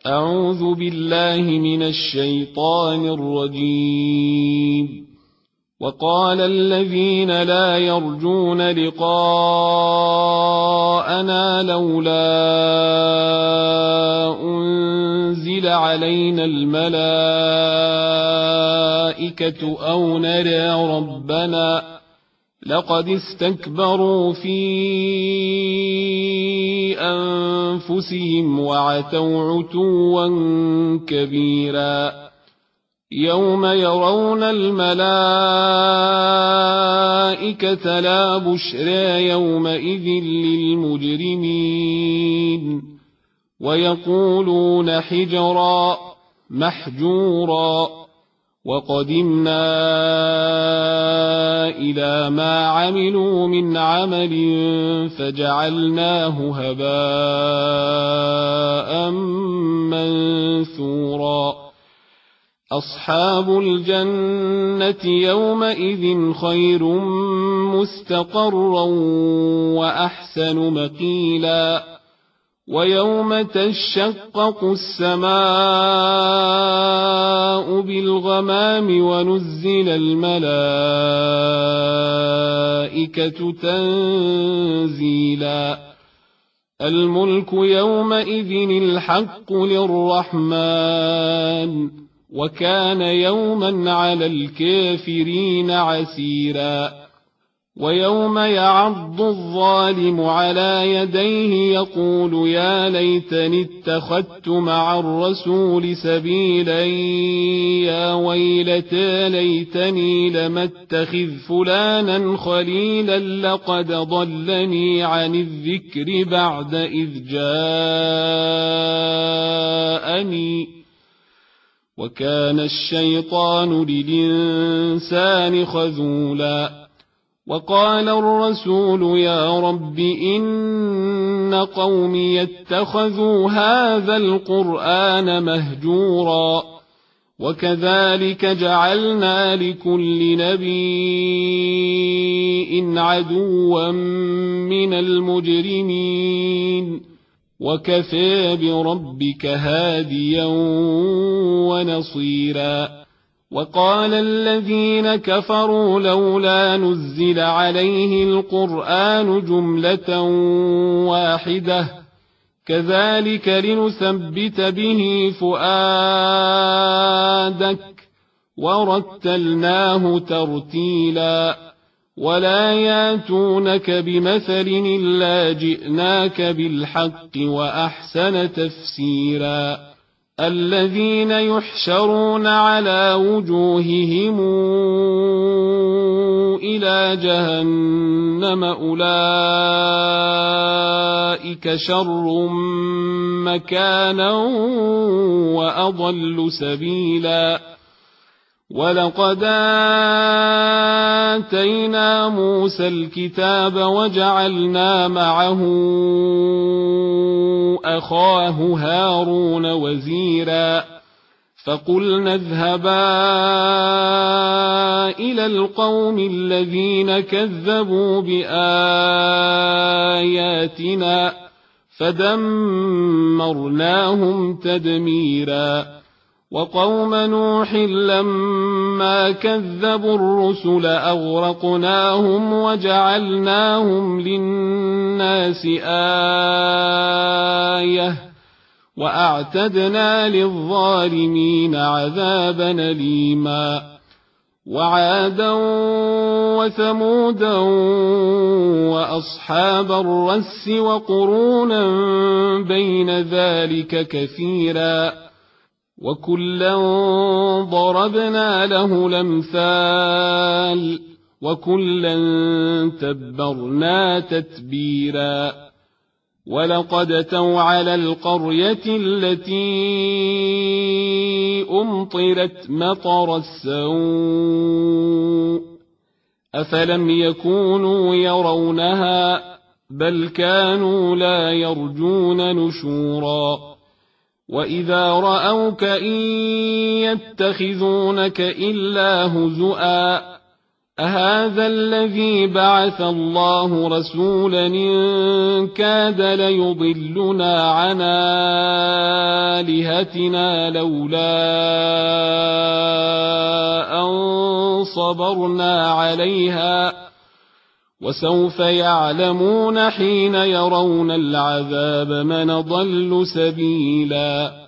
أعوذ بالله من الشيطان الرجيم. وقال الذين لا يرجون لقاءنا لولا أنزل علينا الملائكة أو نرى ربنا لقد استكبروا في أنفسهم وعتوا عتوا كبيرا يوم يرون الملائكة لا بشرى يومئذ للمجرمين ويقولون حجرا محجورا وقدمنا إلى ما عملوا من عمل فجعلناه هباء منثورا أصحاب الجنة يومئذ خير مستقرا وأحسن مقيلا ويوم تشقق السماء بالغمام ونزل الملائكة تنزيلا الملك يومئذ الحق للرحمن وكان يوما على الكافرين عسيرا ويوم يعض الظالم على يديه يقول يا ليتني اتخذت مع الرسول سبيلا يا ويلتى ليتني لم اتخذ فلانا خليلا لقد ضلني عن الذكر بعد إذ جاءني وكان الشيطان للإنسان خذولا وقال الرسول يا رب إن قومي اتخذوا هذا القرآن مهجورا وكذلك جعلنا لكل نبي عدوا من المجرمين وكفى بربك هاديا ونصيرا وقال الذين كفروا لولا نزل عليه القرآن جملة واحدة كذلك لنثبت به فؤادك ورتلناه ترتيلا ولا ياتونك بمثل إلا جئناك بالحق وأحسن تفسيرا الذين يحشرون على وجوههم إلى جهنم أولئك شر مكانا وأضل سبيلا ولقد آتينا موسى الكتاب وجعلنا معه أخاه هارون وزيرا فقلنا اذهبا إلى القوم الذين كذبوا بآياتنا فدمرناهم تدميرا وقوم نوح لما كذبوا الرسل أغرقناهم وجعلناهم للناس آية وأعتدنا للظالمين عذابا أليما وعادا وثمودا وأصحاب الرس وقرونا بين ذلك كثيرا وكلا ضربنا له الأمثال وكلا تبرنا تتبيرا ولقد أتوا على القرية التي أمطرت مطر السوء أفلم يكونوا يرونها بل كانوا لا يرجون نشورا وإذا رأوك إن يتخذونك إلا هزؤا أهذا الذي بعث الله رسولا إن كاد ليضلنا عن آلهتنا لولا أن صبرنا عليها وسوف يعلمون حين يرون العذاب من ضل سبيلا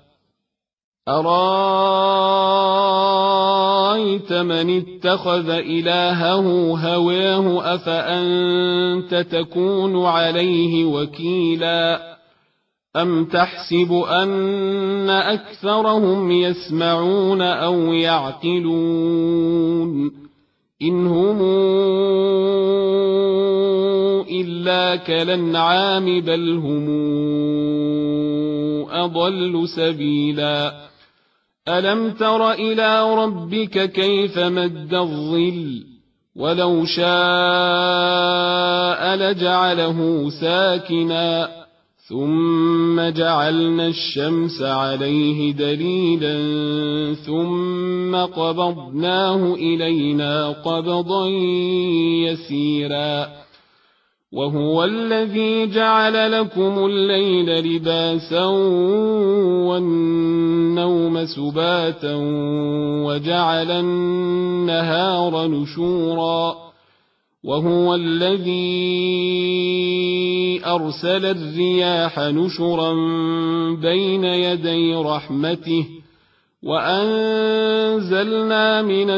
أرأيت من اتخذ إلهه هواه أفأنت تكون عليه وكيلا أم تحسب أن أكثرهم يسمعون أو يعقلون إن هم إلا كالأنعام بل هم أضل سبيلا ألم تر إلى ربك كيف مد الظل ولو شاء لجعله ساكنا ثم جعلنا الشمس عليه دليلا ثم قبضناه إلينا قبضا يسيرا وهو الذي جعل لكم الليل لباسا والنوم سباتا وجعل النهار نشورا وهو الذي أرسل الرياح نشرا بين يدي رحمته وأنزلنا من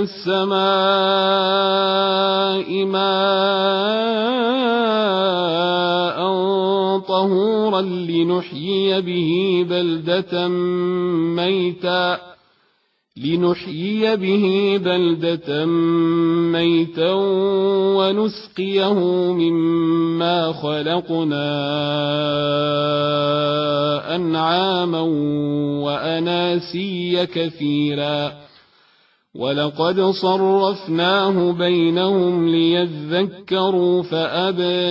السماء ماء طهورا لنحيي به بلدة ميتا ونسقيه مما خلقنا أنعاما وأناسيا كثيرا ولقد صرفناه بينهم ليذكروا فأبى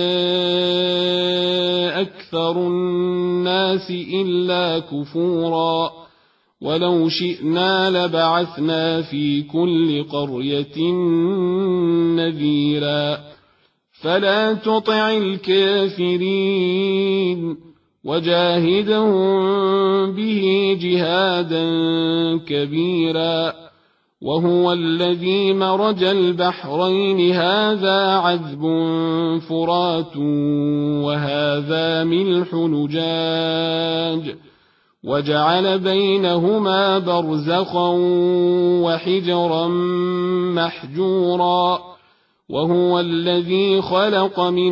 أكثر الناس إلا كفورا ولو شئنا لبعثنا في كل قرية نذيرا فلا تطع الكافرين وجاهدهم به جهادا كبيرا وهو الذي مرج البحرين هذا عذب فرات وهذا ملح نجاج وجعل بينهما برزخا وحجرا محجورا وهو الذي خلق من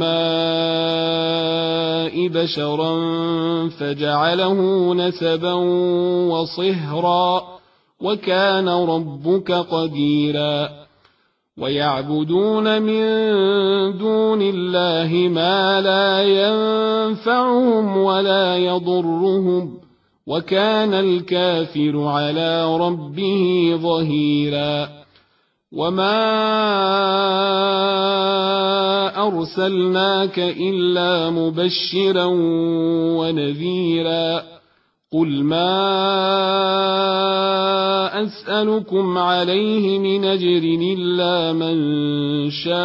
الماء بشرا فجعله نسبا وصهرا وكان ربك قديرا ويعبدون من دون الله ما لا ينفعهم ولا يضرهم وكان الكافر على ربه ظهيرا وما أرسلناك إلا مبشرا ونذيرا قل ما أسألكم عليه من أجر إلا من شاء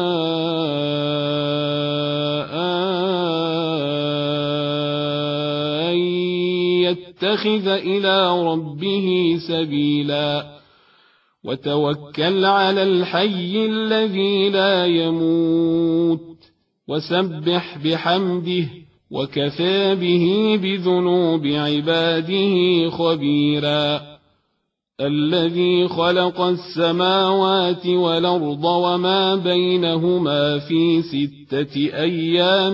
أن يتخذ إلى ربه سبيلا وتوكل على الحي الذي لا يموت وسبح بحمده وكفى به بذنوب عباده خبيرا الذي خلق السماوات والأرض وما بينهما في 6 أيام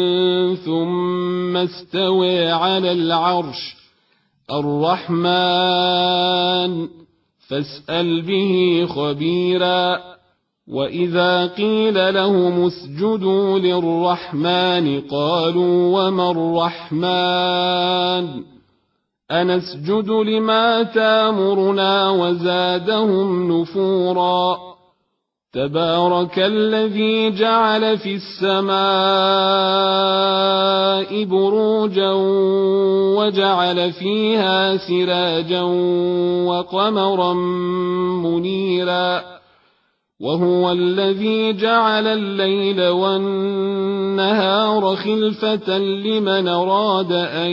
ثم استوى على العرش الرحمن فاسأل به خبيرا وإذا قيل لهم اسجدوا للرحمن قالوا وما الرحمن أنسجد لما تامرنا وزادهم نفورا تبارك الذي جعل في السماء بروجا وجعل فيها سراجا وقمرا منيرا وهو الذي جعل الليل والنهار خلفة لمن أراد أن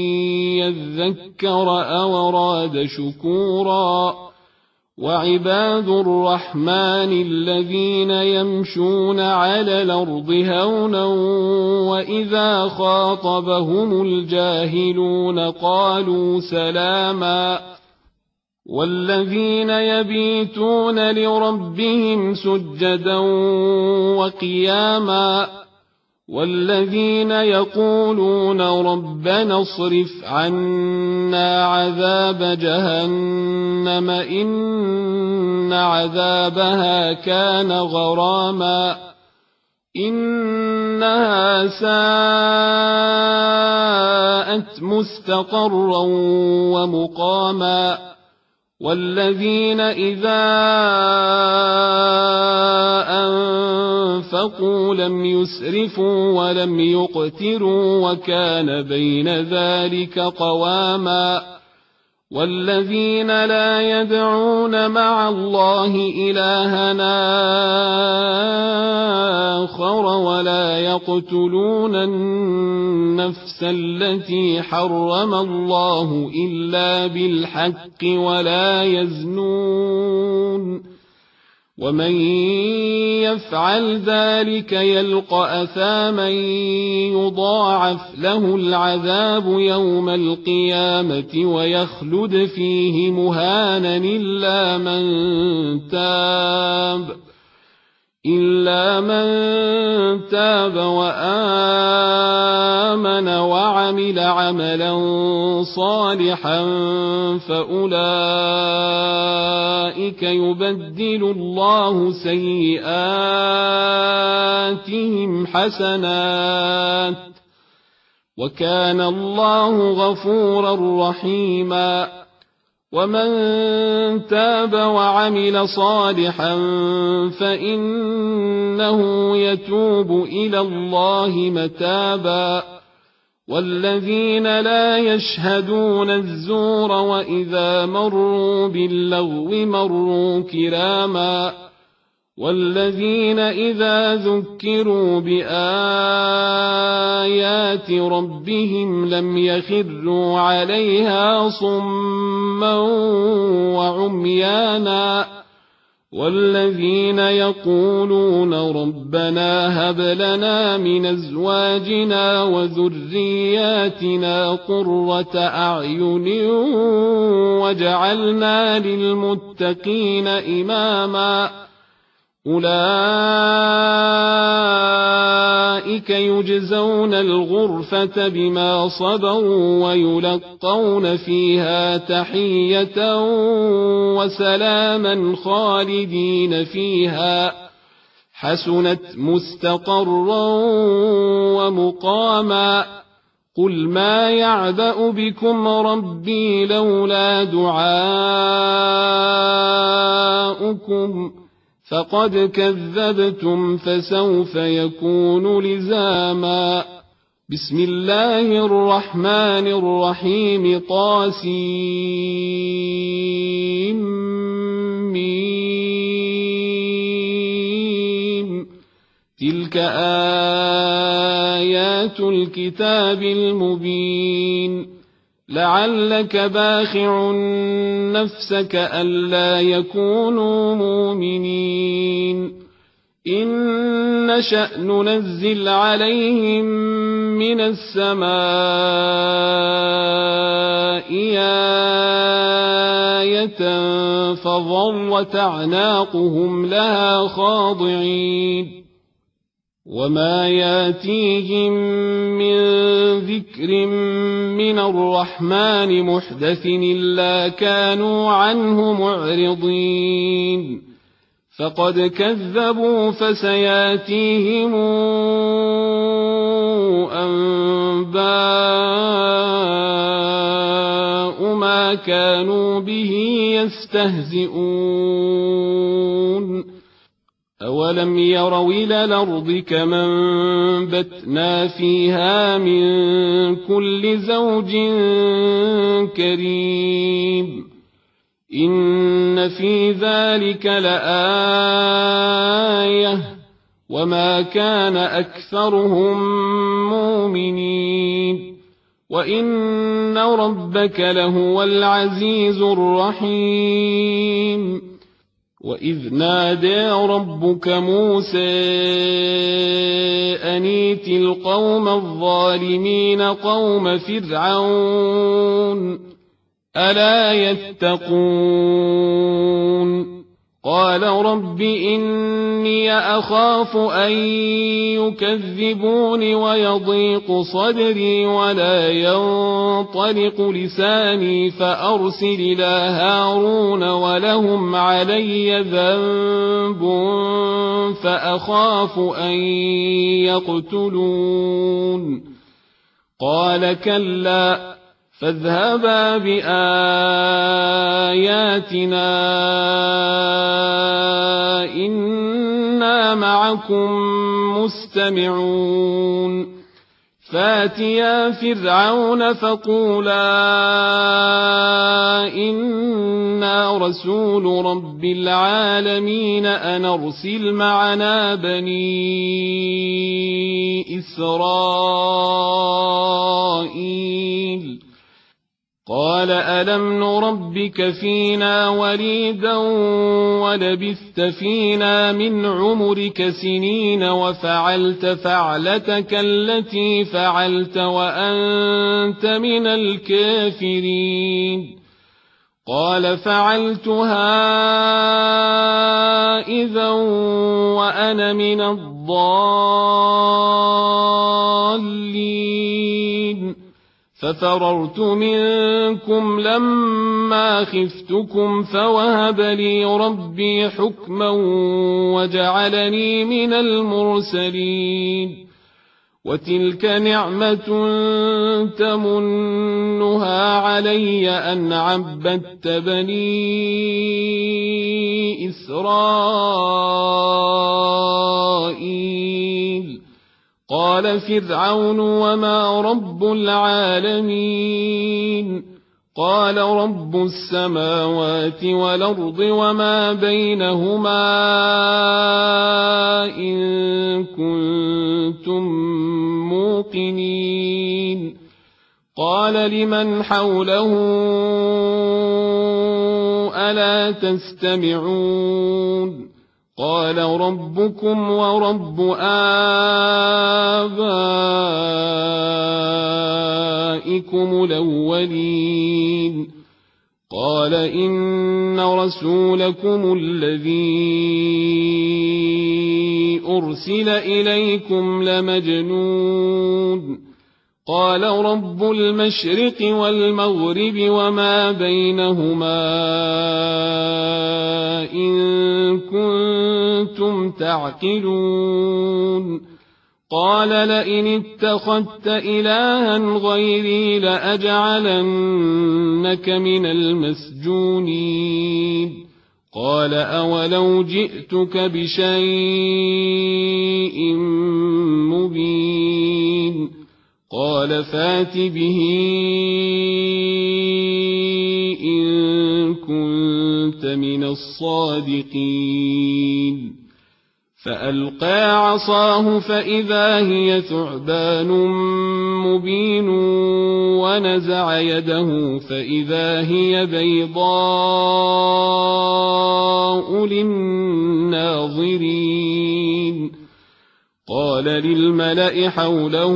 يذكر أو أراد شكورا وعباد الرحمن الذين يمشون على الأرض هونا وإذا خاطبهم الجاهلون قالوا سلاما والذين يبيتون لربهم سجدا وقياما والذين يقولون ربنا اصرف عنا عذاب جهنم إن عذابها كان غراما إنها ساءت مستقرا ومقاما والذين إذا أنفقوا لم يسرفوا ولم يقتروا وكان بين ذلك قواما والذين لا يدعون مع الله إلهنا آخر ولا يقتلون النفس التي حرم الله إلا بالحق ولا يزنون ومن يفعل ذلك يلقى أثاما يضاعف له العذاب يوم القيامة ويخلد فيه مهانا إلا من تاب وآمن وعمل عملا صالحا فأولئك يبدل الله سيئاتهم حسنات وكان الله غفورا رحيما ومن تاب وعمل صالحا فإنه يتوب إلى الله متابا والذين لا يشهدون الزور وإذا مروا باللغو مروا كراما والذين إذا ذكروا بآيات ربهم لم يخروا عليها صما وعميانا والذين يقولون ربنا هب لنا من أزواجنا وذرياتنا قرة أعين واجعلنا للمتقين إماما أولئك يجزون الغرفة بما صبروا ويلقون فيها تحية وسلاما خالدين فيها حسنت مستقرا ومقاما قل ما يعبأ بكم ربي لولا دعاؤكم فقد كذبتم فسوف يكون لزاما بسم الله الرحمن الرحيم طاسيم تلك آيات الكتاب المبين لعلك باخع نفسك ألا يكونوا مؤمنين إن نشأ ننزل عليهم من السماء آية فظلت أعناقهم لها خاضعين وما ياتيهم من ذكر من الرحمن محدث إلا كانوا عنه معرضين فقد كذبوا فسياتيهم أنباء ما كانوا به يستهزئون أولم يروا إلى الأرض كما أنبتنا فيها من كل زوج كريم إن في ذلك لآية وما كان أكثرهم مؤمنين وإن ربك لهو العزيز الرحيم وإذ نادى ربك موسى أن ائت القوم الظالمين قوم فرعون ألا يتقون قال رب إني أخاف أن يكذبون ويضيق صدري ولا ينطلق لساني فأرسل إلى هارون ولهم علي ذنب فأخاف أن يقتلون قال كلا فاذهبا بآياتنا إنا معكم مستمعون فاتيا فرعون فقولا إنا رسول رب العالمين أن أرسل معنا بني إسرائيل قال ألم نربك فينا وليدا ولبثت فينا من عمرك سنين وفعلت فعلتك التي فعلت وأنت من الكافرين قال فعلتها إذا وأنا من الضالين ففررت منكم لما خفتكم فوهب لي ربي حكما وجعلني من المرسلين وتلك نعمة تمنها علي أن عبدت بني إسرائيل قال فرعون وما رب العالمين قال رب السماوات والأرض وما بينهما إن كنتم موقنين قال لمن حوله ألا تستمعون قال ربكم ورب آبائكم الأولين قال إن رسولكم الذي أرسل إليكم لمجنون قال رب المشرق والمغرب وما بينهما إن كنتم تعقلون قال لئن اتخذت إلها غيري لأجعلنك من المسجونين قال أولو جئتك بشيء مبين قال فات به إن كنت من الصادقين فألقى عصاه فإذا هي ثعبان مبين ونزع يده فإذا هي بيضاء للناظرين قال للملأ حوله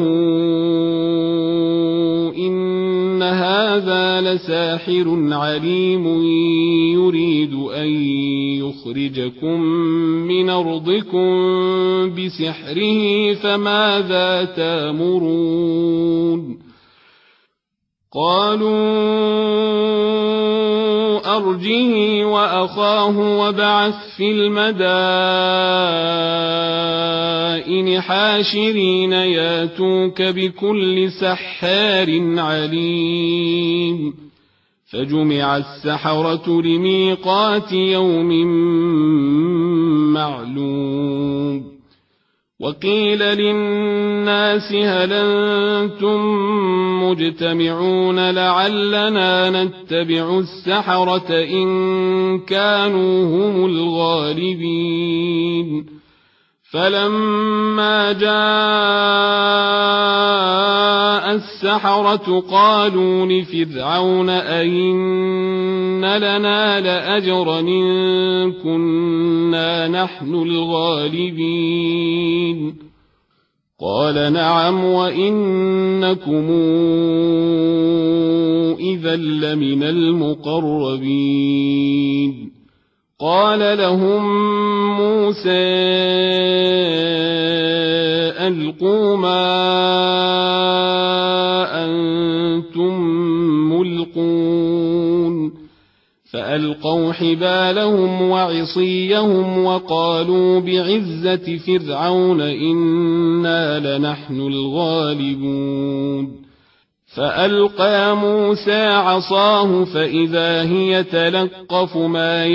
إن هذا لساحر عليم يريد أن يخرجكم من أرضكم بسحره فماذا تأمرون قالوا أرجه وأخاه وابعث في المدائن حاشرين ياتوك بكل سحار عليم فجمع السحرة لميقات يوم معلوم وقيل للناس هل أنتم مجتمعون لعلنا نتبع السحرة إن كانوا هم الغالبين فلما جاء السحرة قالوا لفرعون أئن لنا لأجرا إن كنا نحن الغالبين قال نعم وإنكم إذا لمن المقربين قال لهم موسى ألقوا ما أنتم ملقون فألقوا حبالهم وعصيهم وقالوا بعزة فرعون إنا لنحن الغالبون فألقى موسى عصاه فإذا هي تلقف ما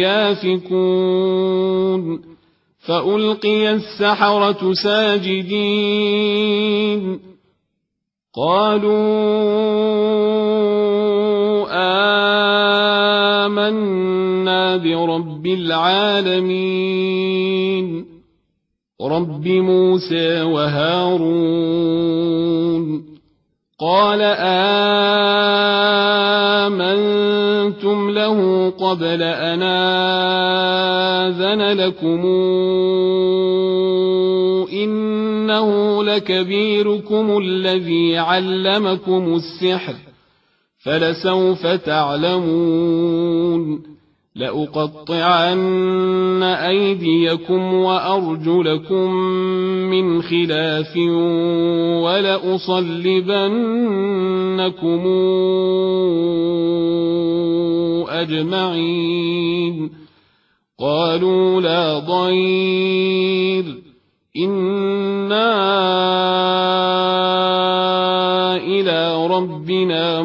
يافكون فألقي السحرة ساجدين قالوا آمنا برب العالمين رب موسى وهارون قال آمنتم له قبل أن آذن لكم إنه لكبيركم الذي علمكم السحر فلسوف تعلمون لأقطعن أيديكم وأرجلكم من خلاف ولأصلبنكم أجمعين قالوا لا ضير إنا إلى ربنا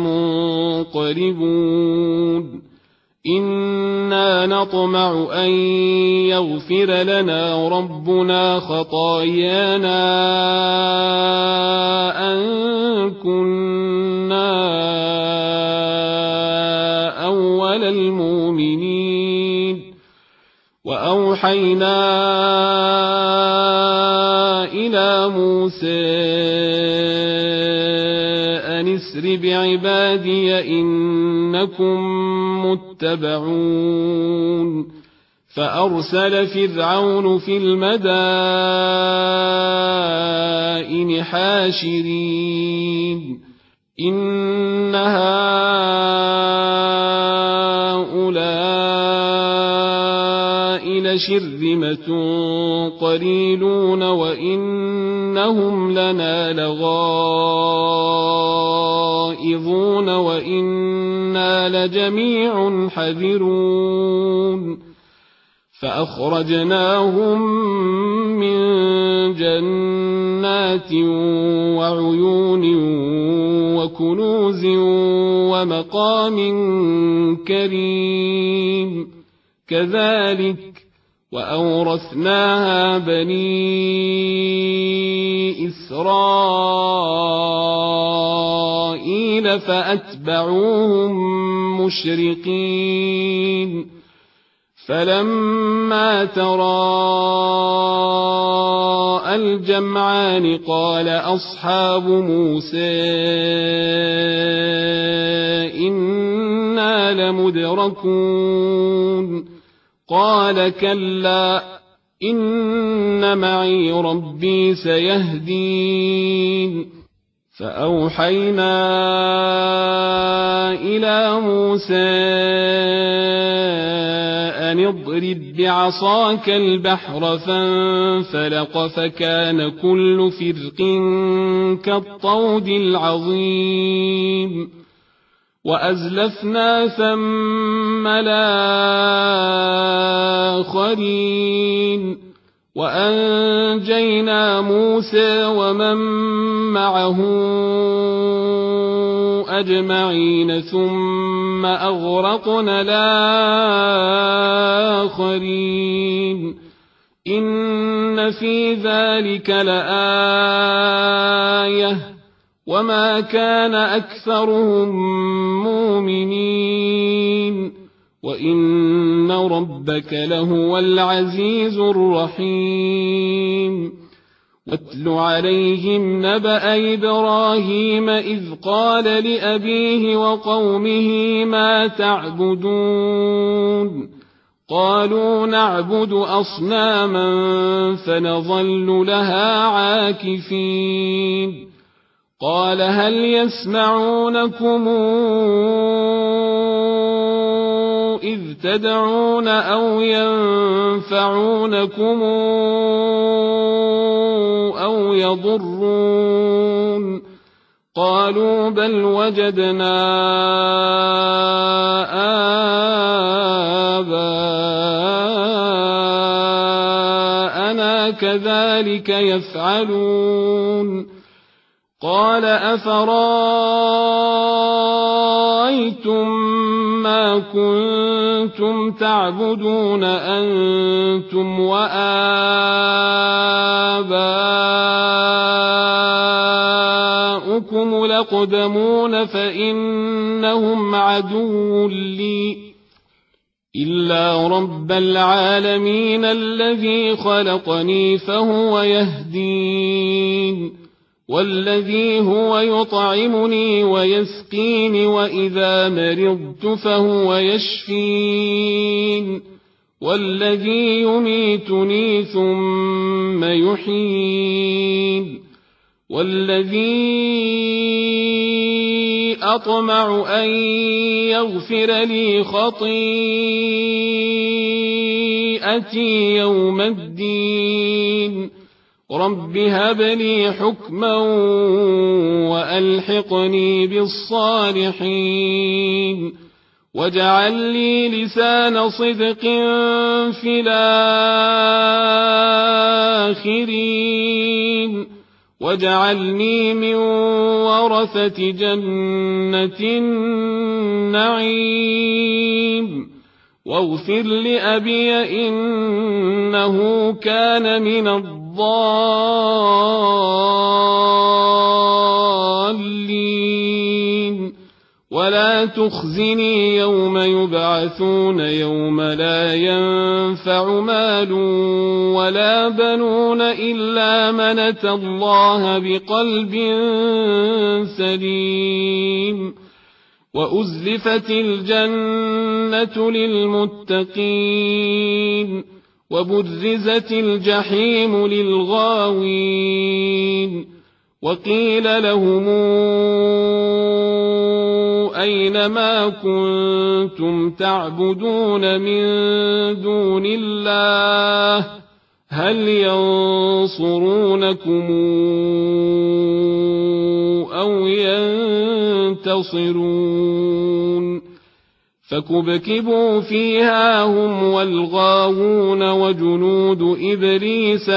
منقلبون إنا نطمع أن يغفر لنا ربنا خطايانا أن كنا أول المؤمنين وأوحينا إلى موسى أن اسر بعبادي إنكم متبعون فأرسل فرعون في المدائن حاشرين إن هؤلاء لشرذمة قليلون وإنهم لنا لغائظون وإنا لجميع حذرون فأخرجناهم من جنات وعيون وكنوز ومقام كريم كذلك وأورثناها بني إسرائيل فأتبعوهم مشرقين فلما تراءى الجمعان قال أصحاب موسى إنا لمدركون قال كلا إن معي ربي سيهدين فأوحينا إلى موسى أن اضرب بعصاك البحر فانفلق فكان كل فرق كالطود العظيم وأزلفنا ثم الآخرين وأنجينا موسى ومن معه أجمعين ثم أغرقنا الآخرين إن في ذلك لآية وما كان أكثرهم مؤمنين وإن ربك لهو العزيز الرحيم واتل عليهم نبأ إبراهيم إذ قال لأبيه وقومه ما تعبدون قالوا نعبد أصناما فنظل لها عاكفين قال هل يسمعونكم إذ تدعون أو ينفعونكم أو يضرون قالوا بل وجدنا آباءنا كذلك يفعلون قال أفرأيتم ما كنتم تعبدون أنتم وآباؤكم الأقدمون فإنهم عدو لي إلا رب العالمين الذي خلقني فهو يهدين والذي هو يطعمني ويسقين وإذا مرضت فهو يشفين والذي يميتني ثم يحيين والذي أطمع أن يغفر لي خطيئتي يوم الدين رب هب لي حكما وألحقني بالصالحين واجعل لي لسان صدق في الآخرين واجعلني من ورثة جنة النعيم واغفر لأبي إنه كان من الضالين ولا تخزني يوم يبعثون يوم لا ينفع مال ولا بنون إلا من أتى الله بقلب سليم وأزلفت الجنة للمتقين وبرزت الجحيم للغاوين وقيل لهم أين ما كنتم تعبدون من دون الله هل ينصرونكم أو ينتصرون فكبكبوا فيها هم والغاوون وجنود إبليس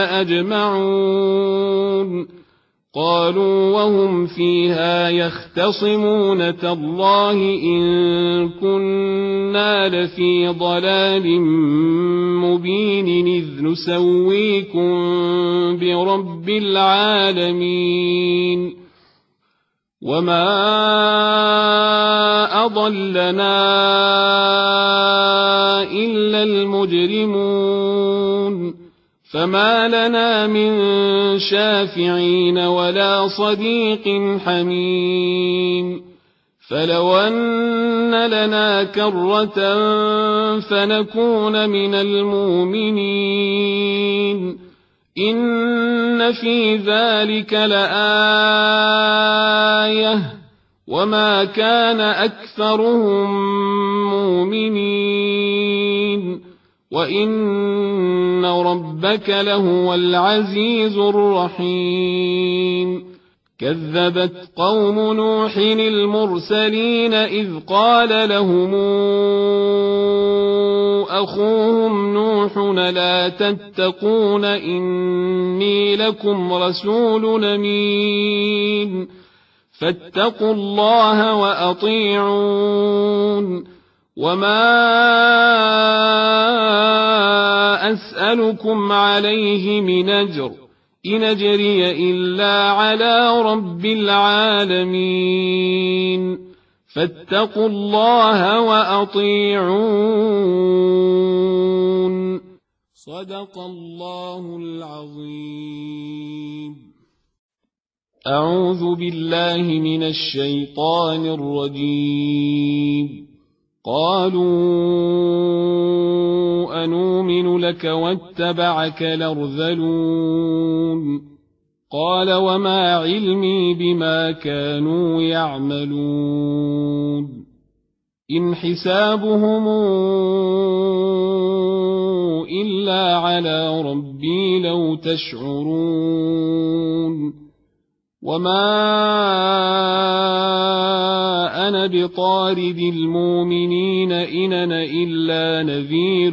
أجمعون قالوا وهم فيها يختصمون تالله إن كنا لفي ضلال مبين إذ نسويكم برب العالمين وما أضلنا إلا المجرمون فما لنا من شافعين ولا صديق حميم فلو أن لنا كرة فنكون من المؤمنين إن في ذلك لآية وما كان أكثرهم مؤمنين وإن ربك لهو العزيز الرحيم كذبت قوم نوح المرسلين إذ قال لهم أخوهم نوح لا تتقون إني لكم رسول أمين فاتقوا الله وأطيعون وما أسألكم عليه من أجر إن أجري إلا على رب العالمين فاتقوا الله وأطيعون صدق الله العظيم. أعوذ بالله من الشيطان الرجيم. قالوا أنؤمن لك واتبعك الأرذلون قال وما علمي بما كانوا يعملون إن حسابهم إلا على ربي لو تشعرون وما أنا بطارد المؤمنين إن أنا إلا نذير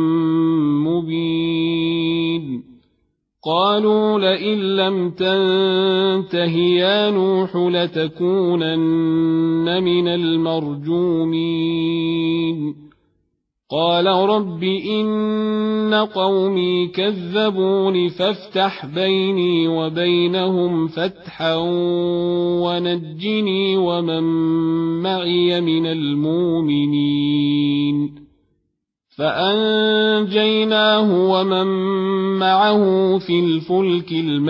مبين قالوا لئن لم تنته يا نوح لتكونن من المرجومين قال رب إن قومي كذبون فافتح بيني وبينهم فتحا ونجني ومن معي من المؤمنين فأنجيناه ومن معه في الفلك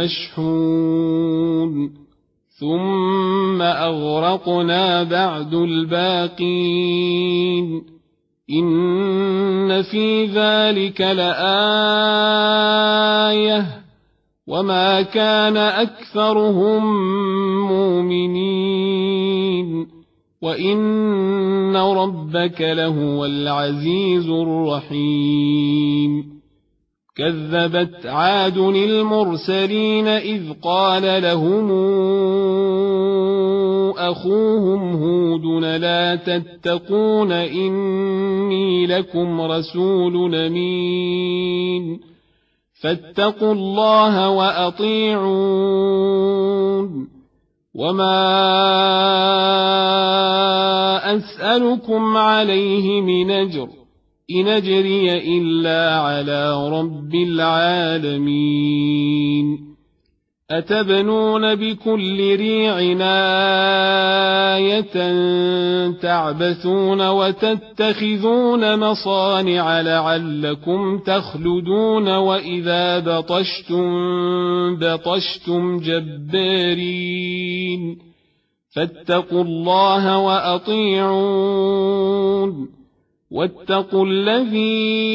المشحون ثم أغرقنا بعد الباقين إن في ذلك لآية وما كان أكثرهم مؤمنين وإن ربك لهو العزيز الرحيم كذبت عاد المرسلين إذ قال لهم أخوهم هود لا تتقون إني لكم رسول أمين فاتقوا الله وأطيعون وما أسألكم عليه من أجر إن أجري إلا على رب العالمين أتبنون بكل ريع آية تعبثون وتتخذون مصانع لعلكم تخلدون وإذا بطشتم جبارين فاتقوا الله وأطيعون واتقوا الذي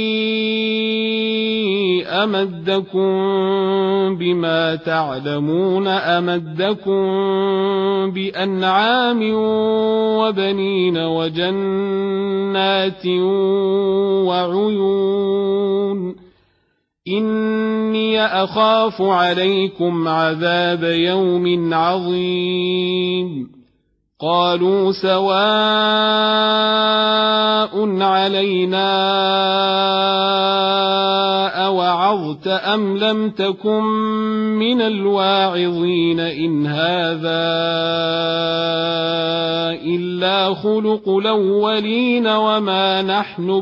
أمدكم بما تعلمون أمدكم بأنعام وبنين وجنات وعيون إني أخاف عليكم عذاب يوم عظيم قالوا سواء علينا أوعظت أم لم تكن من الواعظين إن هذا إلا خلق الأولين وما نحن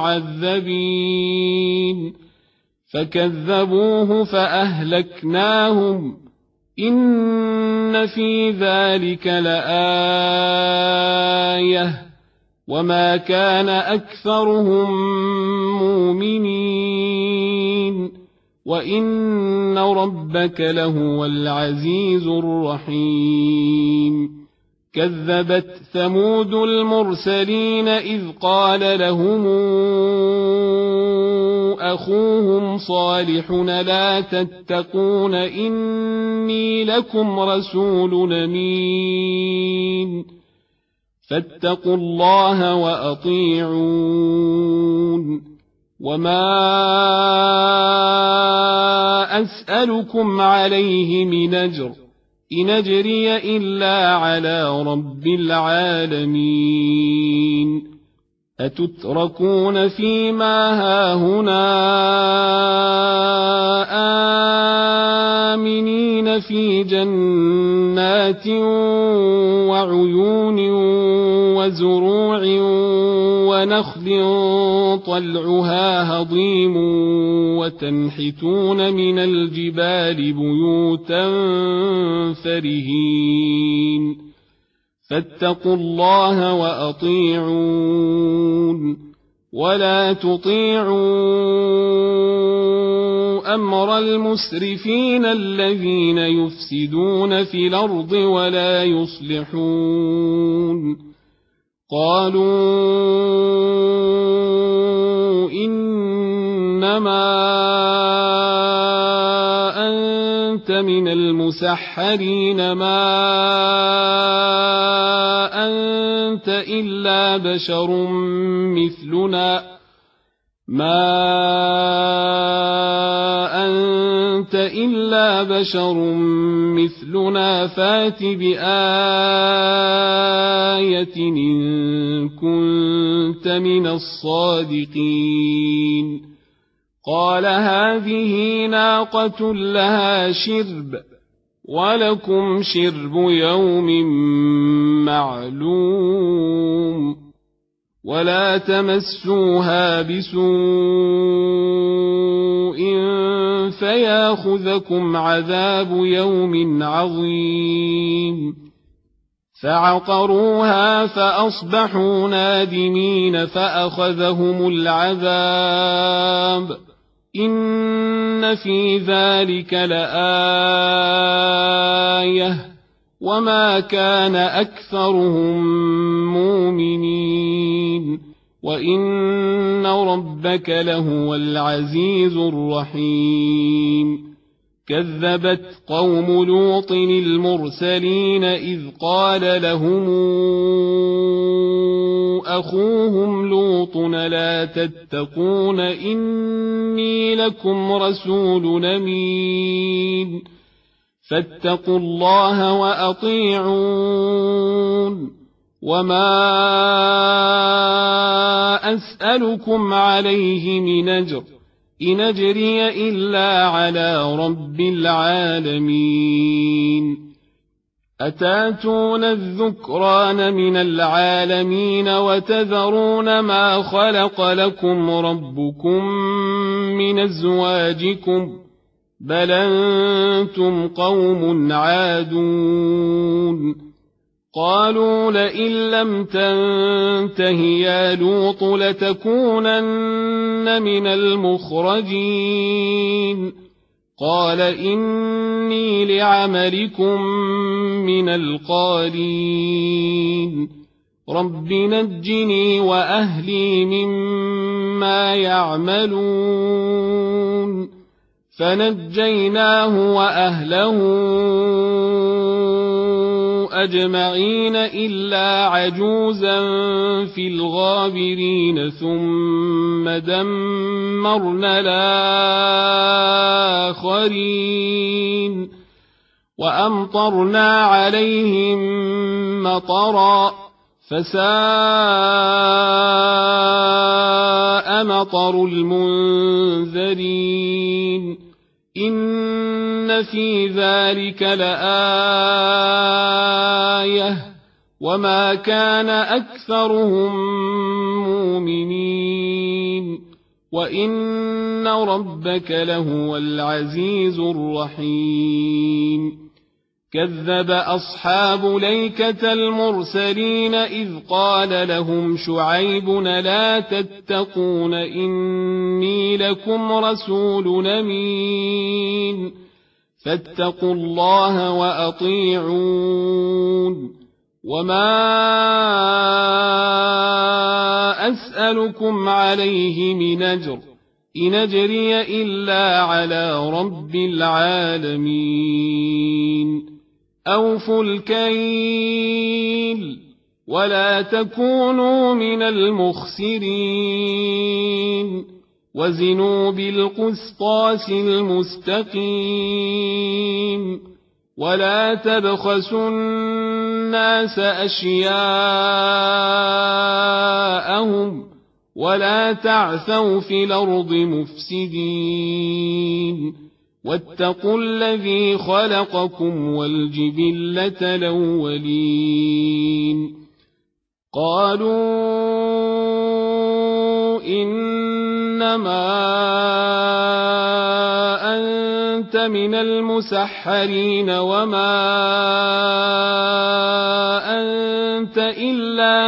بمعذبين فكذبوه فأهلكناهم إن في ذلك لآية وما كان أكثرهم مؤمنين وإن ربك لهو العزيز الرحيم كذبت ثمود المرسلين إذ قال لهم أخوهم صالح لا تتقون إني لكم رسول أمين فاتقوا الله وأطيعون وما أسألكم عليه من أجر إن أجري إلا على رب العالمين أتتركون فيما هاهنا آمنين في جنات وعيون وزروع ونخل طلعها هضيم وتنحتون من الجبال بيوتا فرهين فاتقوا الله وأطيعون ولا تطيعوا أمر المسرفين الذين يفسدون في الأرض ولا يصلحون قالوا إنما أنت من المسحرين ما أنت إلا بشر مثلنا فات بآية إن كنت من الصادقين قال هذه ناقة لها شرب ولكم شرب يوم معلوم ولا تمسوها بسوء فياخذكم عذاب يوم عظيم فعقروها فأصبحوا نادمين فأخذهم العذاب إن في ذلك لآية وما كان أكثرهم مؤمنين وإن ربك لهو العزيز الرحيم كذبت قوم لوط المرسلين إذ قال لهم أخوهم لوط لا تتقون إني لكم رسول أمين فاتقوا الله وأطيعون وما أسألكم عليه من أجر إن أجري إلا على رب العالمين أتاتون الذكران من العالمين وتذرون ما خلق لكم ربكم من أزواجكم بل أنتم قوم عادون قالوا لئن لم تنته يا لوط لتكونن من المخرجين قال إني لعملكم من القالين رب نجني وأهلي مما يعملون فنجيناه وأهله أجمعين إلا عجوزا في الغابرين ثم دمرنا الآخرين وأمطرنا عليهم مطرا فساء مطر المنذرين إن في ذلك لآية وما كان أكثرهم مؤمنين وإن ربك لهو العزيز الرحيم كذب أصحاب ليكة المرسلين إذ قال لهم شعيب لا تتقون إني لكم رسول أمين فاتقوا الله وأطيعون وما أسألكم عليه من أجر إن أجري إلا على رب العالمين أوفوا الكيل ولا تكونوا من المخسرين وزنوا بالقسطاس المستقيم ولا تبخسوا الناس أشياءهم ولا تعثوا في الأرض مفسدين واتقوا الذي خلقكم والجبلة الأولين قالوا إنما أنت من المسحرين وما أنت إلا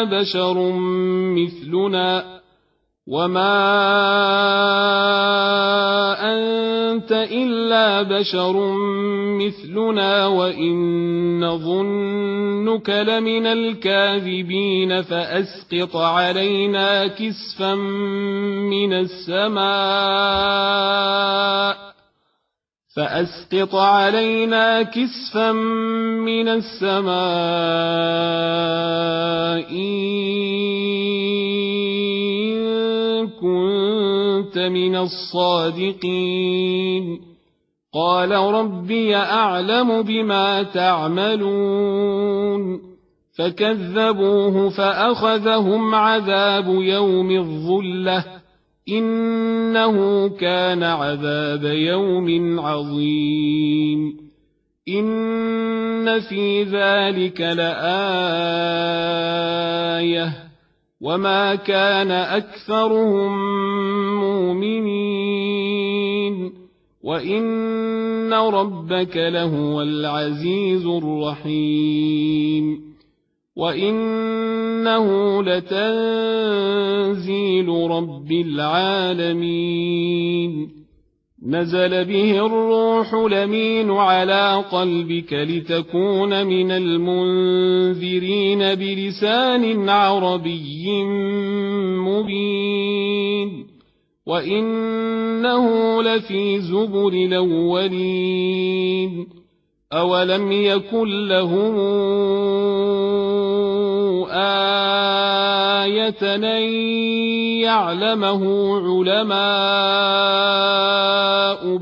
بشر مثلنا وإن نظنك لمن الكاذبين فأسقط علينا كسفا من السماء إن كنت من الصادقين قال ربي أعلم بما تعملون فكذبوه فأخذهم عذاب يوم الظلة إنه كان عذاب يوم عظيم إن في ذلك لآية وما كان أكثرهم مؤمنين وإن ربك لهو العزيز الرحيم وإنه لتنزيل رب العالمين نزل به الروح الأمين على قلبك لتكون من المنذرين بلسان عربي مبين وإنه لفي زبر الأولين أولم يكن لهم آية أن يعلمه علماء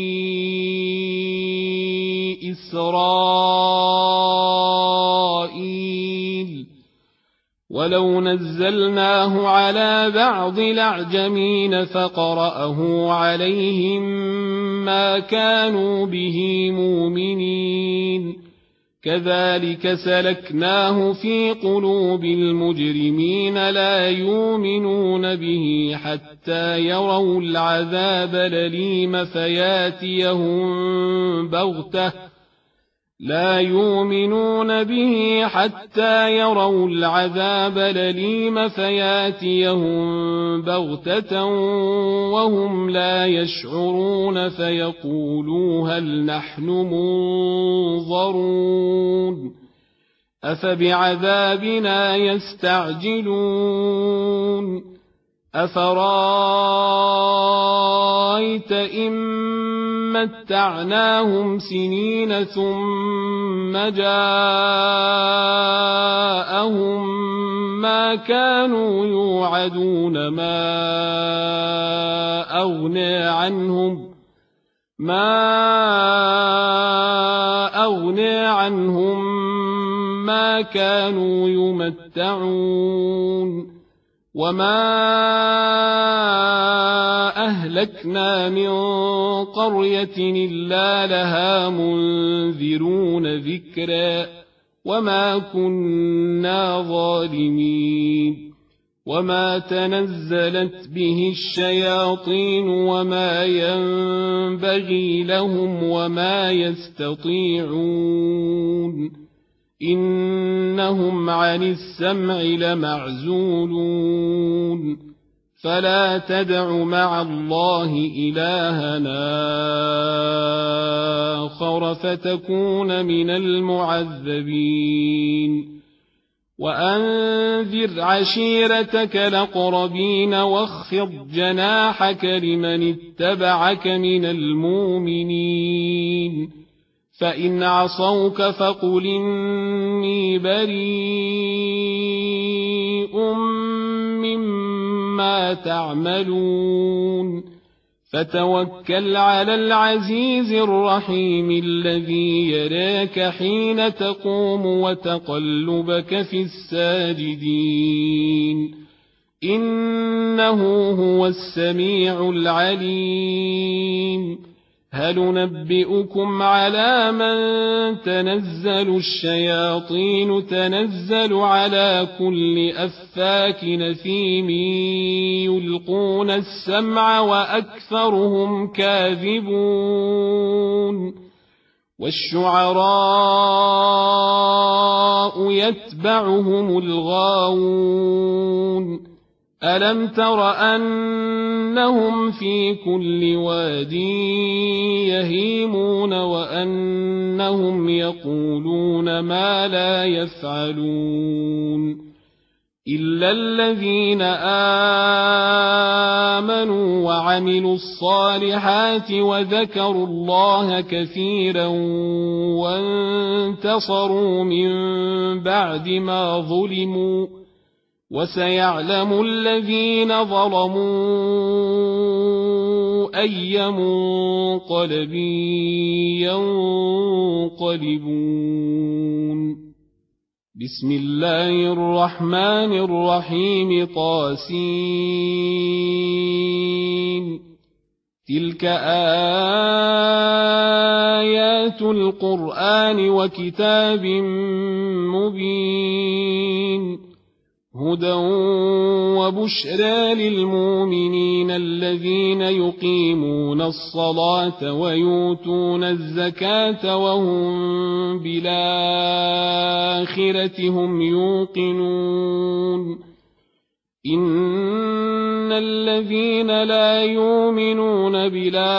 بني إسرائيل ولو نزلناه على بعض الأعجمين فقرأه عليهم ما كانوا به مؤمنين كذلك سلكناه في قلوب المجرمين لا يؤمنون به حتى يروا العذاب الأليم فياتيهم بغتة وهم لا يشعرون فيقولوا هل نحن منظرون أفبعذابنا يستعجلون أفرايت إن متعناهم سنين ثم جاءهم ما كانوا يوعدون ما أغنى عنهم ما كانوا يمتعون وما أهلكنا من قرية إلا لها منذرون ذكرا وما كنا ظالمين وما تنزلت به الشياطين وما ينبغي لهم وما يستطيعون إنهم عن السمع لمعزولون فلا تدع مع الله إلها آخر فتكون من المعذبين وأنذر عشيرتك الأقربين واخفض جناحك لمن اتبعك من المؤمنين فإن عصوك فقل إني بريء مما تعملون فتوكل على العزيز الرحيم الذي يراك حين تقوم وتقلبك في الساجدين إنه هو السميع العليم هل ننبئكم على من تنزل الشياطين تنزل على كل أفاك نثيم يلقون السمع وأكثرهم كاذبون والشعراء يتبعهم الغاوون ألم تر أنهم في كل واد يهيمون وأنهم يقولون ما لا يفعلون إلا الذين آمنوا وعملوا الصالحات وذكروا الله كثيرا وانتصروا من بعد ما ظلموا وسيعلم الذين ظلموا أي منقلب ينقلبون بسم الله الرحمن الرحيم طاسين تلك آيات القرآن وكتاب مبين هدى وبشرى للمؤمنين الذين يقيمون الصلاة ويؤتون الزكاة وهم بالآخرة هم يوقنون إن الذين لا يؤمنون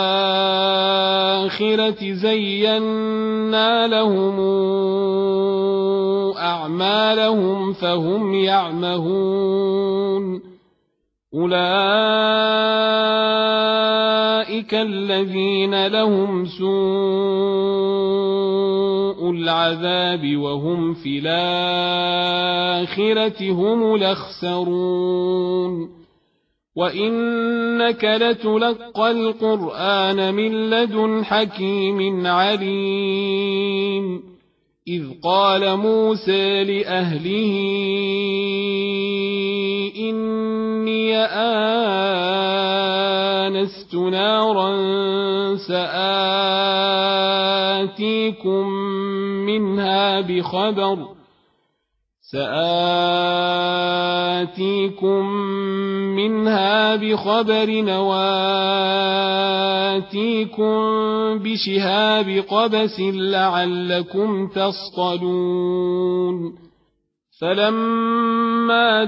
بالآخرة زينا لهم أعمالهم فهم يعمهون أولئك الذين لهم سوء العذاب وهم في الآخرة هم الأخسرون وإنك لتلقى القرآن من لدن حكيم عليم إذ قال موسى لأهله إني آنست نارا سآتيكم منها بخبر وآتيكم بشهاب قبس لعلكم تصطلون فلما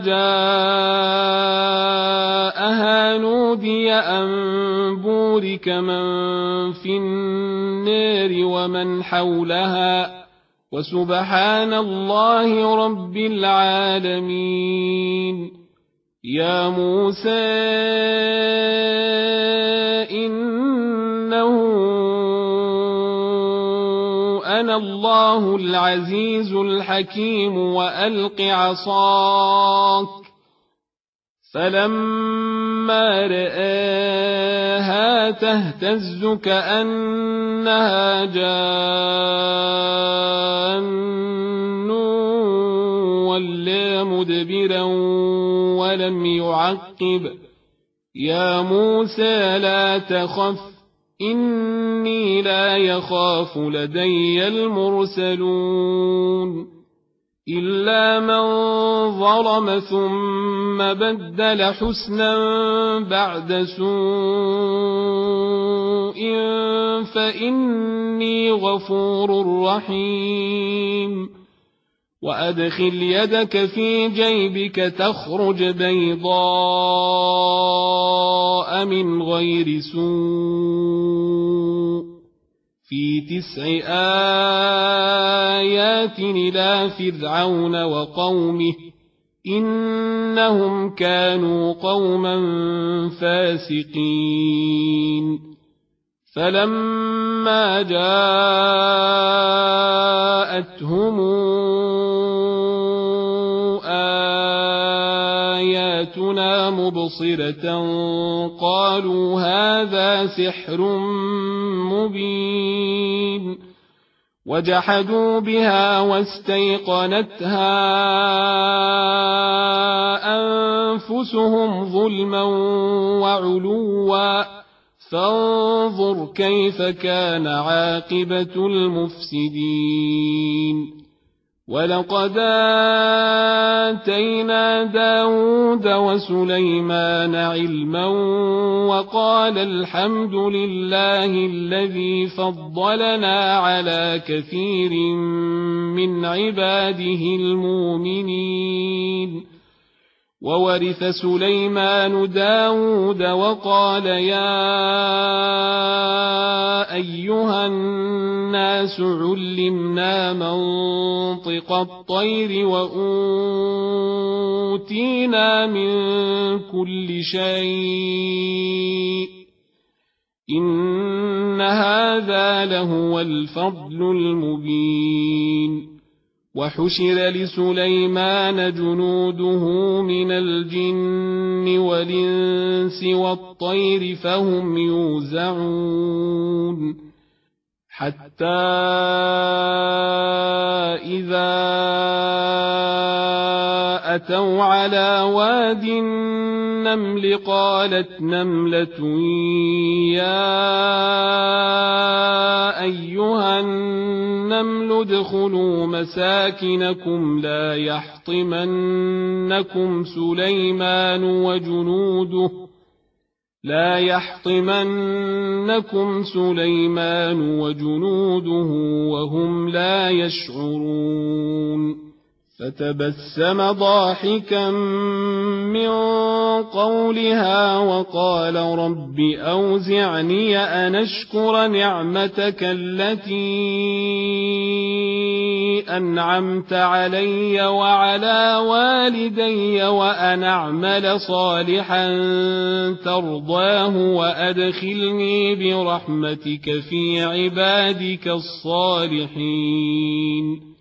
جاءها نودي أن بورك من في النار ومن حولها وسبحان الله رب العالمين يا موسى إنه أنا الله العزيز الحكيم وألق عصاك فلما رآها تهتز كأنها جان ولا مدبرا ولم يعقب يا موسى لا تخف إني لا يخاف لدي المرسلون إلا من ظلم ثم بدل حسنا بعد سوء فإني غفور رحيم وأدخل يدك في جيبك تخرج بيضاء من غير سوء في 9 آيات إلى فرعون وقومه إنهم كانوا قوما فاسقين فلما جاءتهم آياتنا مبصرة قالوا هذا سحر مبين وجحدوا بها واستيقنتها أنفسهم ظلما وعلوا فانظر كيف كان عاقبة المفسدين ولقد آتينا داود وسليمان علما وقال الحمد لله الذي فضلنا على كثير من عباده المؤمنين وورث سليمان داود وقال يا أيها الناس علمنا منطق الطير وأوتينا من كل شيء إن هذا لهو الفضل المبين وحشر لسليمان جنوده من الجن والإنس والطير فهم يوزعون حتى إذا أتوا على واد النمل قالت نملة يا أيها النمل ادخلوا مساكنكم لا يحطمنكم سليمان وجنوده وهم لا يشعرون فتبسم ضاحكا من قولها وقال رب أوزعني أن أشكر نعمتك التي أنعمت علي وعلى والدي وأن أعمل صالحا ترضاه وأدخلني برحمتك في عبادك الصالحين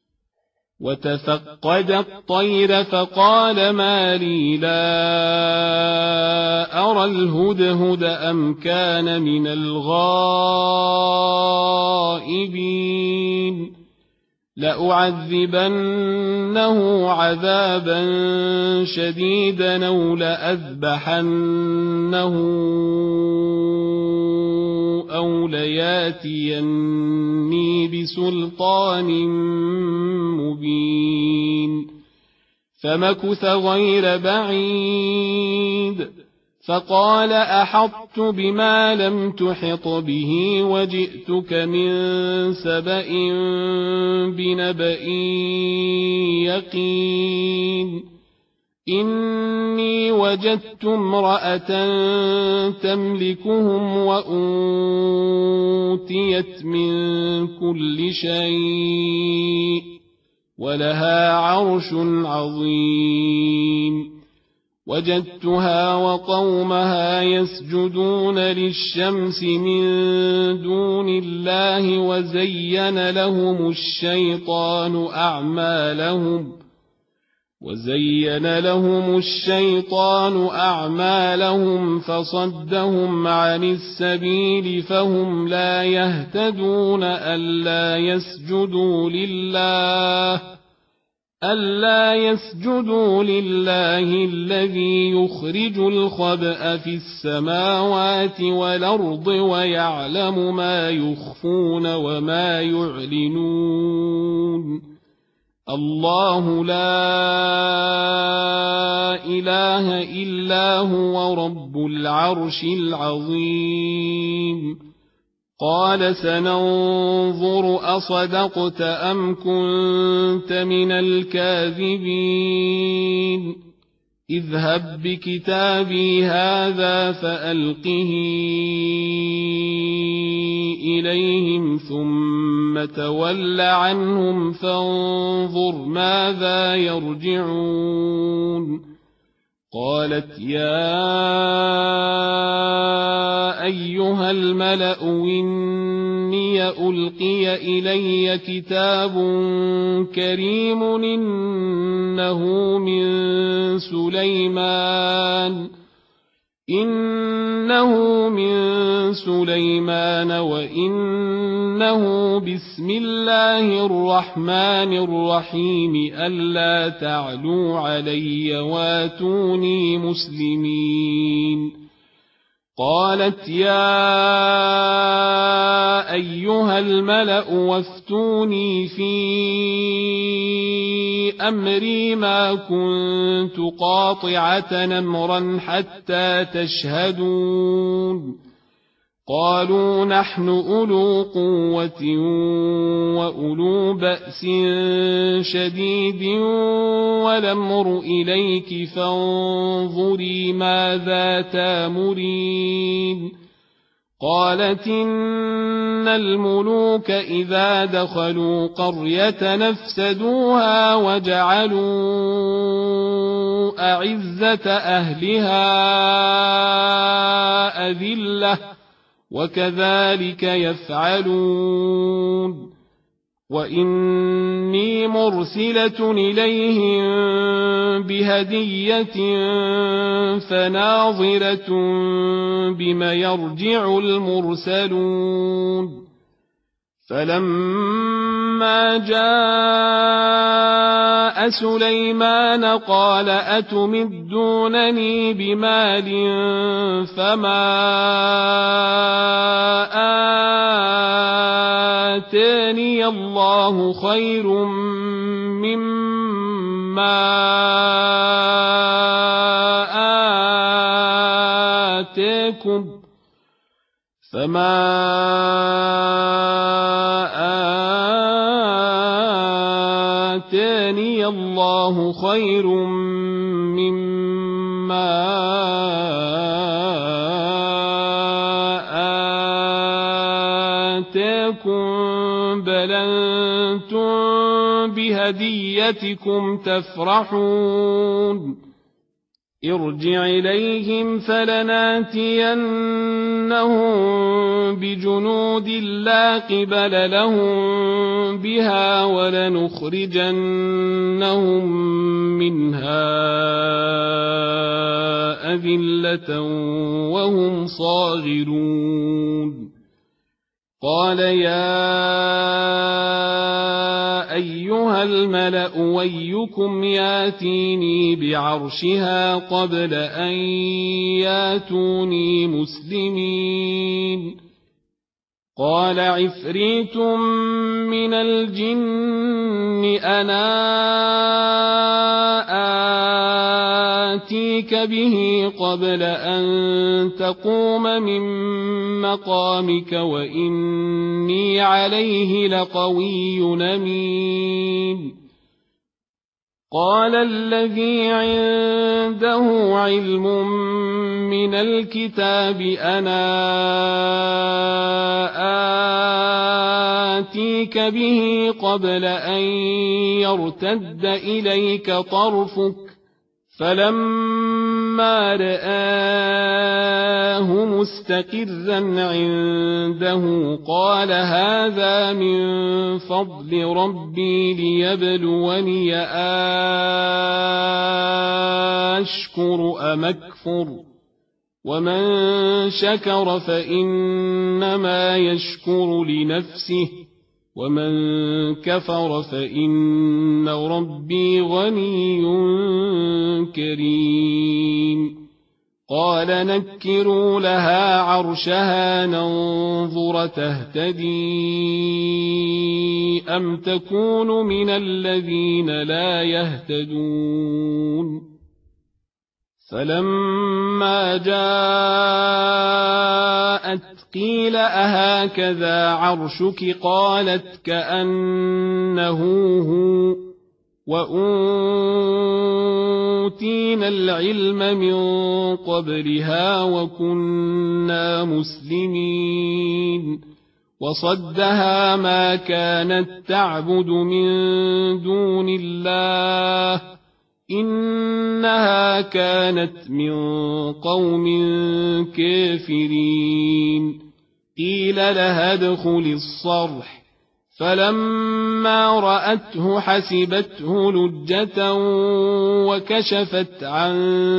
وتفقد الطير فقال ما لي لا أرى الهدهد أم كان من الغائبين لأعذبنه عذابا شديدا أو لأذبحنه أو لياتيني بسلطان مبين فمكث غير بعيد فقال أحطت بما لم تحط به وجئتك من سبأ بنبأ يقين إني وجدت امرأة تملكهم وأوتيت من كل شيء ولها عرش عظيم وجدتها وقومها يسجدون للشمس من دون الله وزين لهم الشيطان أعمالهم فصدهم عن السبيل فهم لا يهتدون ألا يسجدوا لله الذي يخرج الخبأ في السماوات والأرض ويعلم ما يخفون وما يعلنون الله لا إله إلا هو رب العرش العظيم قال سننظر أصدقت أم كنت من الكاذبين اذهب بكتابي هذا فألقه إليهم ثم تول عنهم فانظر ماذا يرجعون قالت يا أيها الملأ إني ألقي إلي كتاب كريم إنه من سليمان وإنه بسم الله الرحمن الرحيم ألا تعلوا علي واتوني مسلمين. قالت يا أيها الملأ وافتوني في أمري ما كنت قاطعة أمرا حتى تشهدون. قالوا نحن أولو قوة وأولو بأس شديد والأمر إليك فانظري ماذا تامرين. قالت إن الملوك إذا دخلوا قرية نفسدوها وجعلوا أعزة أهلها أذلة وكذلك يفعلون. وإني مرسلة إليهم بهدية فناظرة بما يرجع المرسلون. فلما جاء سليمان قال أتمدونني بمال فما آتاني الله خير مما آتاكم فما آتاني الله خير مما آتاكم بل أنتم بهديتكم تفرحون. ارجع إليهم فلناتينهم بجنود لا قبل لهم بها ولنخرجنهم منها أذلة وهم صاغرون. قال يا أيها الملأ ويكم ياتيني بعرشها قبل أن ياتوني مسلمين. قال عفريت من الجن أنا آتيك به قبل أن تقوم من مقامك وإني عليه لقوي أمين. قال الذي عنده علم من الكتاب أنا آتيك به قبل أن يرتد إليك طرفك فلما رآه مستقرا عنده قال هذا من فضل ربي ليبلوني أشكر أم أكفر ومن شكر فإنما يشكر لنفسه ومن كفر فإن ربي غني كريم. قال نكروا لها عرشها ننظر تهتدي أم تكون من الذين لا يهتدون. فلما جاءت قيل أهكذا عرشك قالت كأنه هو وأوتينا العلم من قبلها وكنا مسلمين. وصدها ما كانت تعبد من دون الله إنها كانت من قوم كافرين. قيل لها ادخل الصرح، فلما رأته حسبته لجة وكشفت عن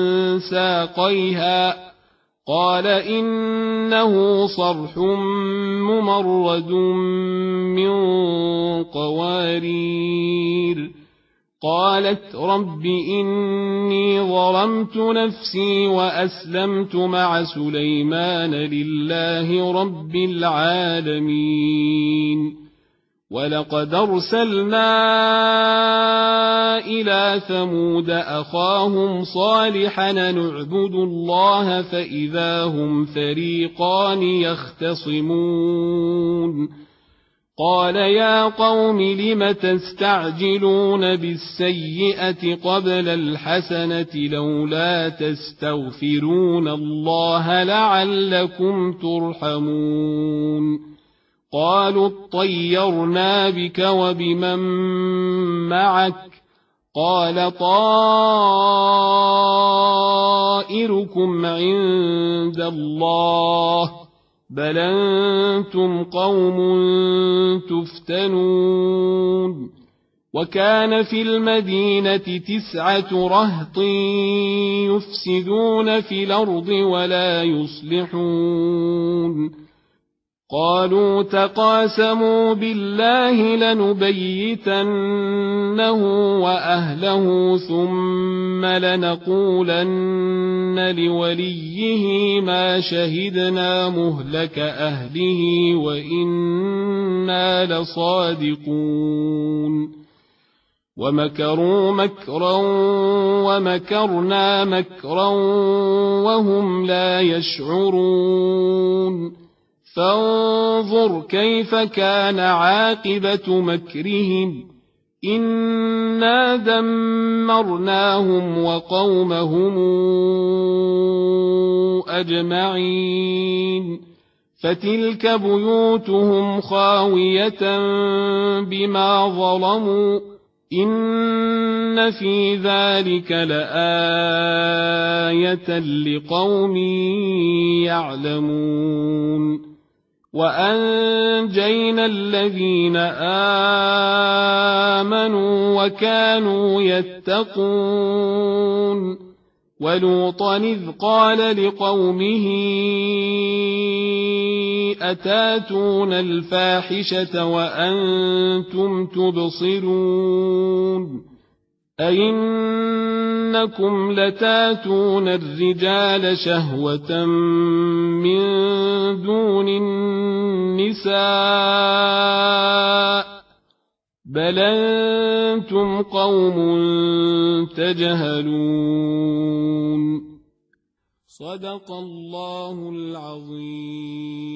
ساقيها، قال إنه صرح ممرد من قوارير. قالت رب إني ظلمت نفسي وأسلمت مع سليمان لله رب العالمين. ولقد أرسلنا إلى ثمود أخاهم صالحا نعبد الله فإذا هم فريقان يختصمون. قال يا قوم لم تستعجلون بالسيئة قبل الحسنة لولا تستغفرون الله لعلكم ترحمون. قالوا اطيرنا بك وبمن معك، قال طائركم عند الله بل أنتم قوم تفتنون. وكان في المدينة 9 رهط يفسدون في الأرض ولا يصلحون. قالوا تقاسموا بالله لنبيتنه وأهله ثم لنقولن لوليه ما شهدنا مهلك أهله وإنا لصادقون. ومكروا مكرا ومكرنا مكرا وهم لا يشعرون. فانظر كيف كان عاقبة مكرهم إنا دمرناهم وقومهم أجمعين. فتلك بيوتهم خاوية بما ظلموا إن في ذلك لآية لقوم يعلمون. وأنجينا الذين آمنوا وكانوا يتقون. ولوطا إذ قال لقومه أتاتون الفاحشة وأنتم تبصرون أئنكم لتاتون الرجال شهوة من دون النساء بل أنتم قوم تجهلون. صدق الله العظيم.